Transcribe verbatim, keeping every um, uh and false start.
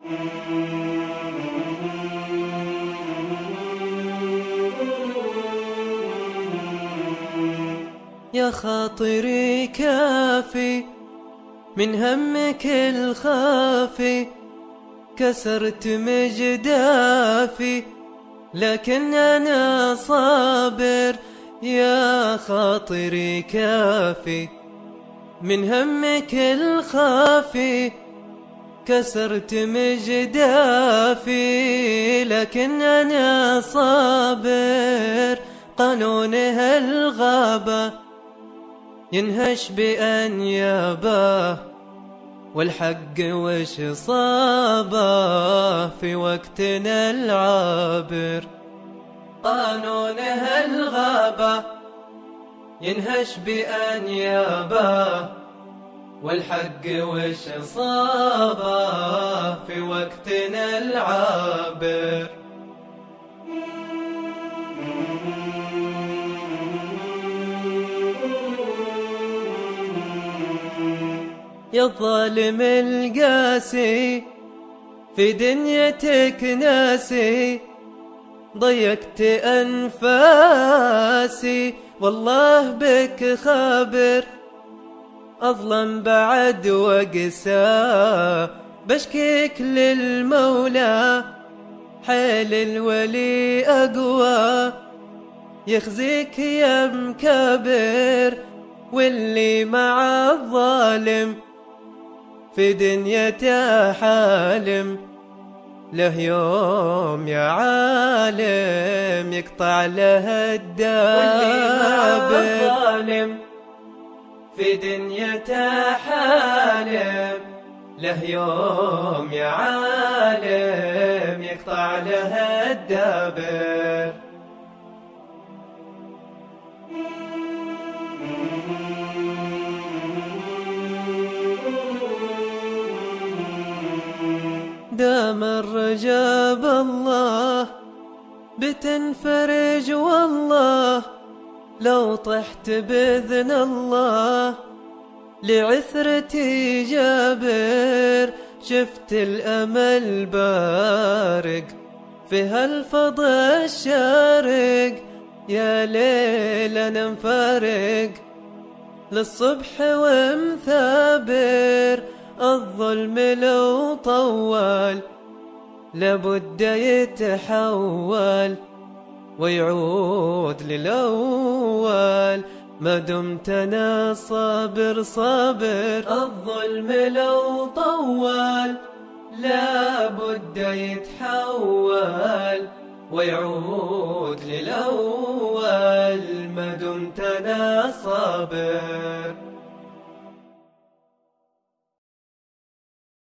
يا خاطري كافي من همك الخافي، كسرت مجدافي لكن أنا صابر. يا خاطري كافي من همك الخافي، كسرت مجدافي لكن أنا صابر. قانون هالغابة ينهش بأنيابه، والحق وش صابه في وقتنا العابر. قانون هالغابة ينهش بأنيابه، والحق وش صابه في وقتنا العابر. يا الظالم القاسي في دنيتك ناسي، ضيقت أنفاسي والله بك خابر. أظلم بعد وقسى بشكيك للمولى، حيل الولي أقوى يخزيك يا مكابر. واللي مع الظالم في دنيته حالم، له يوم يا عالم يقطع له الدابر. واللي مع الظالم في دنيته حالم، له يوم يا عالم يقطع له الدابر. دام الرجا بالله بتنفرج والله، لو طحت بإذن الله لعثرتي جابر. شفت الأمل بارق في هالفضا الشارق، يا ليل أنا مفارق للصبح ومثابر. الظلم لو طول لابد يتحول ويعود للأول، ما دمت أنا صابر صابر. الظلم لو طول لابد يتحول ويعود للأول، ما دمت أنا صابر.